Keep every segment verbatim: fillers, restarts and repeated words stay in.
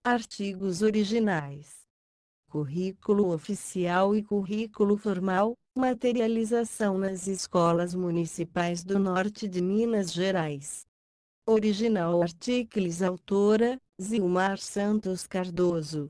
Artigos originais. Currículo oficial e currículo formal, materialização nas escolas municipais do norte de Minas Gerais. Original articles autora, Zilmar Santos Cardoso.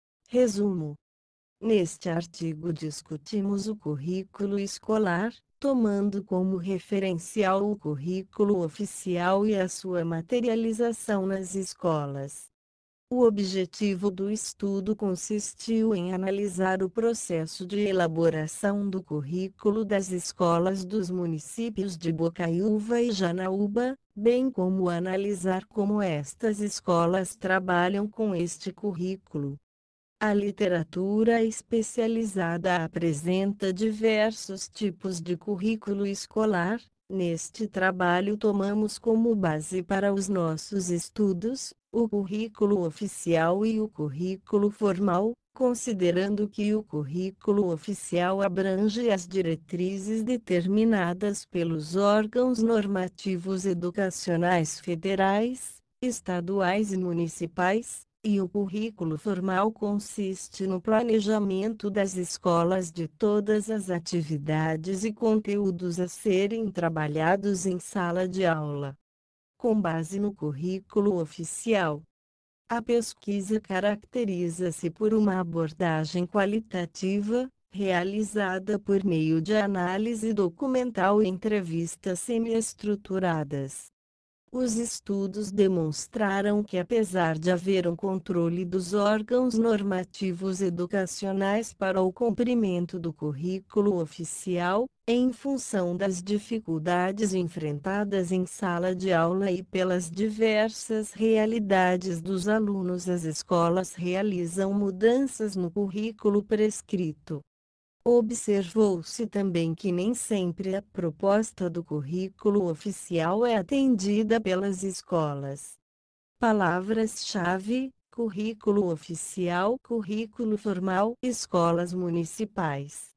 Resumo. Neste artigo discutimos o currículo escolar, tomando como referencial o currículo oficial e a sua materialização nas escolas. O objetivo do estudo consistiu em analisar o processo de elaboração do currículo das escolas dos municípios de Bocaiúva e Janaúba, bem como analisar como estas escolas trabalham com este currículo. A literatura especializada apresenta diversos tipos de currículo escolar. Neste trabalho tomamos como base para os nossos estudos o currículo oficial e o currículo formal, considerando que o currículo oficial abrange as diretrizes determinadas pelos órgãos normativos educacionais federais, estaduais e municipais, e o currículo formal consiste no planejamento das escolas de todas as atividades e conteúdos a serem trabalhados em sala de aula. Com base no currículo oficial, a pesquisa caracteriza-se por uma abordagem qualitativa, realizada por meio de análise documental e entrevistas semi-estruturadas. Os estudos demonstraram que, apesar de haver um controle dos órgãos normativos educacionais para o cumprimento do currículo oficial, em função das dificuldades enfrentadas em sala de aula e pelas diversas realidades dos alunos, as escolas realizam mudanças no currículo prescrito. Observou-se também que nem sempre a proposta do currículo oficial é atendida pelas escolas. Palavras-chave: currículo oficial, currículo formal, escolas municipais.